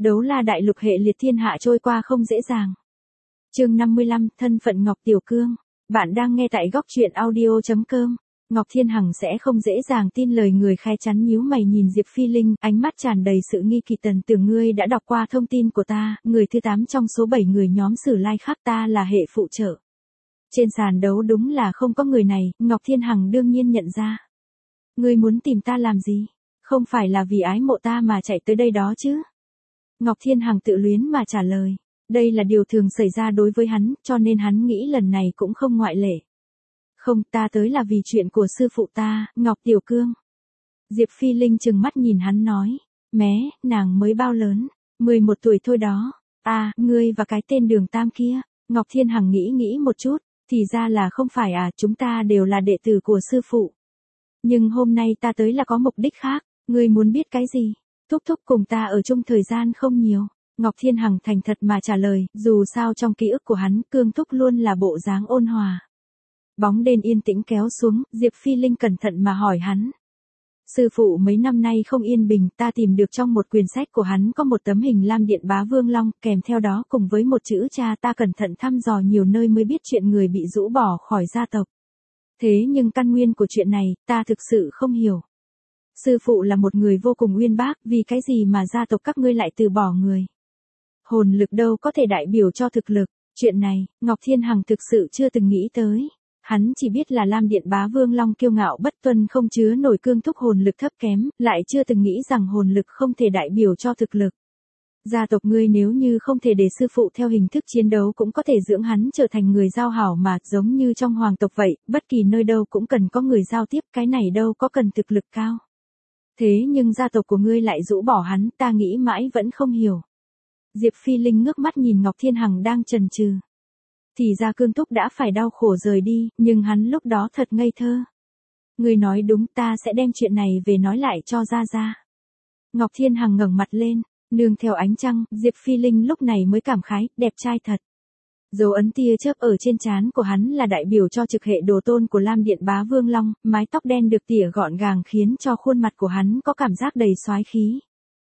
Đấu la đại lục hệ liệt thiên hạ trôi qua không dễ dàng. Chương 55, thân phận Ngọc Tiểu Cương. Bạn đang nghe tại góc truyện audio.com. Ngọc Thiên Hằng sẽ không dễ dàng tin lời người khai, chắn nhíu mày nhìn Diệp Phi Linh, ánh mắt tràn đầy sự nghi kỳ. Tần tưởng ngươi đã đọc qua thông tin của ta, người thứ 8 trong số 7 người nhóm Sử Lai khác, ta là hệ phụ trợ. Trên sàn đấu đúng là không có người này, Ngọc Thiên Hằng đương nhiên nhận ra. Ngươi muốn tìm ta làm gì? Không phải là vì ái mộ ta mà chạy tới đây đó chứ? Ngọc Thiên Hằng tự luyến mà trả lời. Đây là điều thường xảy ra đối với hắn, cho nên hắn nghĩ lần này cũng không ngoại lệ. Không, ta tới là vì chuyện của sư phụ ta, Ngọc Tiểu Cương. Diệp Phi Linh trừng mắt nhìn hắn nói. Mé, nàng mới bao lớn? 11 tuổi thôi đó. À, ngươi và cái tên Đường Tam kia. Ngọc Thiên Hằng nghĩ một chút. Thì ra là không phải à, chúng ta đều là đệ tử của sư phụ. Nhưng hôm nay ta tới là có mục đích khác. Ngươi muốn biết cái gì? Thúc thúc cùng ta ở chung thời gian không nhiều. Ngọc Thiên Hằng thành thật mà trả lời, dù sao trong ký ức của hắn, Cương thúc luôn là bộ dáng ôn hòa. Bóng đêm yên tĩnh kéo xuống, Diệp Phi Linh cẩn thận mà hỏi hắn. Sư phụ mấy năm nay không yên bình, ta tìm được trong một quyển sách của hắn có một tấm hình Lam Điện Bá Vương Long, kèm theo đó cùng với một chữ cha. Ta cẩn thận thăm dò nhiều nơi mới biết chuyện người bị rũ bỏ khỏi gia tộc. Thế nhưng căn nguyên của chuyện này, ta thực sự không hiểu. Sư phụ là một người vô cùng uyên bác, vì cái gì mà gia tộc các ngươi lại từ bỏ người? Hồn lực đâu có thể đại biểu cho thực lực. Chuyện này, Ngọc Thiên Hằng thực sự chưa từng nghĩ tới. Hắn chỉ biết là Lam Điện Bá Vương Long kiêu ngạo bất tuân, không chứa nổi Cương thúc hồn lực thấp kém, lại chưa từng nghĩ rằng hồn lực không thể đại biểu cho thực lực. Gia tộc ngươi nếu như không thể để sư phụ theo hình thức chiến đấu cũng có thể dưỡng hắn trở thành người giao hảo mà, giống như trong hoàng tộc vậy, bất kỳ nơi đâu cũng cần có người giao tiếp, cái này đâu có cần thực lực cao. Thế nhưng gia tộc của ngươi lại rũ bỏ hắn, ta nghĩ mãi vẫn không hiểu. Diệp Phi Linh ngước mắt nhìn Ngọc Thiên Hằng đang chần chừ. Thì ra Cương thúc đã phải đau khổ rời đi, nhưng hắn lúc đó thật ngây thơ. Ngươi nói đúng, ta sẽ đem chuyện này về nói lại cho Gia Gia. Ngọc Thiên Hằng ngẩng mặt lên, nương theo ánh trăng, Diệp Phi Linh lúc này mới cảm khái, đẹp trai thật. Dấu ấn tia chớp ở trên trán của hắn là đại biểu cho trực hệ đồ tôn của Lam Điện Bá Vương Long, mái tóc đen được tỉa gọn gàng khiến cho khuôn mặt của hắn có cảm giác đầy soái khí.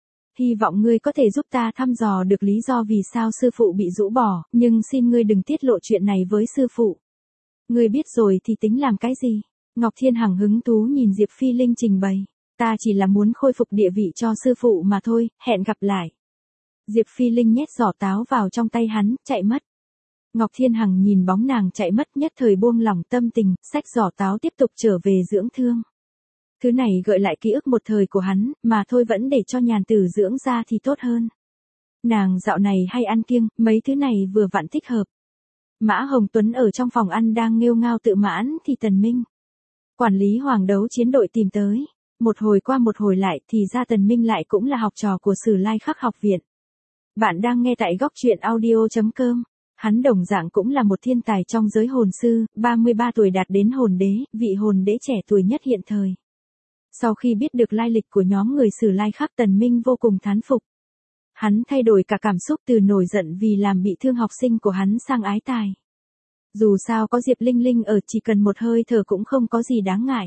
Hy vọng ngươi có thể giúp ta thăm dò được lý do vì sao sư phụ bị rũ bỏ, nhưng xin ngươi đừng tiết lộ chuyện này với sư phụ. Ngươi biết rồi thì tính làm cái gì? Ngọc Thiên Hằng hứng thú nhìn Diệp Phi Linh trình bày. Ta chỉ là muốn khôi phục địa vị cho sư phụ mà thôi, hẹn gặp lại. Diệp Phi Linh nhét giỏ táo vào trong tay hắn, chạy mất. Ngọc Thiên Hằng nhìn bóng nàng chạy mất nhất thời buông lỏng tâm tình, xách giỏ táo tiếp tục trở về dưỡng thương. Thứ này gợi lại ký ức một thời của hắn, mà thôi vẫn để cho nhàn tử dưỡng ra thì tốt hơn. Nàng dạo này hay ăn kiêng, mấy thứ này vừa vặn thích hợp. Mã Hồng Tuấn ở trong phòng ăn đang nghêu ngao tự mãn thì Tần Minh, quản lý hoàng đấu chiến đội tìm tới. Một hồi qua một hồi lại thì ra Tần Minh lại cũng là học trò của Sử Lai Khắc học viện. Bạn đang nghe tại góc truyện audio.com. Hắn đồng dạng cũng là một thiên tài trong giới hồn sư, 33 tuổi đạt đến hồn đế, vị hồn đế trẻ tuổi nhất hiện thời. Sau khi biết được lai lịch của nhóm người Sử Lai Khắc, Tần Minh vô cùng thán phục. Hắn thay đổi cả cảm xúc từ nổi giận vì làm bị thương học sinh của hắn sang ái tài. Dù sao có Diệp Linh Linh ở, chỉ cần một hơi thở cũng không có gì đáng ngại.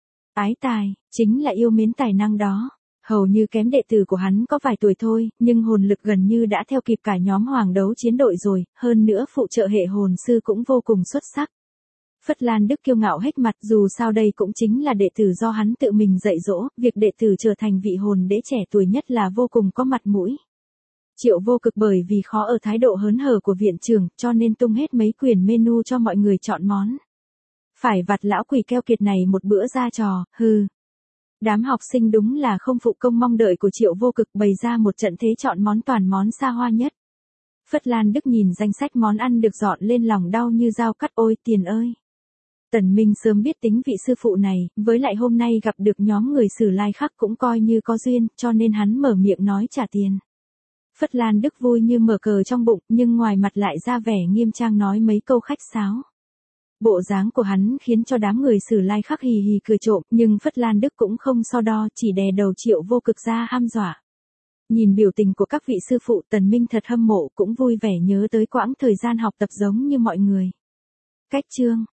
Ái tài, chính là yêu mến tài năng đó. Hầu như kém đệ tử của hắn có vài tuổi thôi, nhưng hồn lực gần như đã theo kịp cả nhóm hoàng đấu chiến đội rồi, hơn nữa phụ trợ hệ hồn sư cũng vô cùng xuất sắc. Phất Lan Đức kiêu ngạo hết mặt, dù sao đây cũng chính là đệ tử do hắn tự mình dạy dỗ, việc đệ tử trở thành vị hồn đế trẻ tuổi nhất là vô cùng có mặt mũi. Triệu Vô Cực bởi vì khó ở thái độ hớn hở của viện trưởng, cho nên tung hết mấy quyển menu cho mọi người chọn món. Phải vặt lão quỷ keo kiệt này một bữa ra trò, hừ. Đám học sinh đúng là không phụ công mong đợi của Triệu Vô Cực, bày ra một trận thế chọn món toàn món xa hoa nhất. Phất Lan Đức nhìn danh sách món ăn được dọn lên lòng đau như dao cắt, ôi tiền ơi. Tần Minh sớm biết tính vị sư phụ này, với lại hôm nay gặp được nhóm người Sử Lai Khắc cũng coi như có duyên, cho nên hắn mở miệng nói trả tiền. Phất Lan Đức vui như mở cờ trong bụng, nhưng ngoài mặt lại ra vẻ nghiêm trang nói mấy câu khách sáo. Bộ dáng của hắn khiến cho đám người Sử Lai Khắc hì hì cười trộm, nhưng Phất Lan Đức cũng không so đo, chỉ đè đầu Triệu Vô Cực ra hăm dọa. Nhìn biểu tình của các vị sư phụ, Tần Minh thật hâm mộ, cũng vui vẻ nhớ tới quãng thời gian học tập giống như mọi người. Cách chương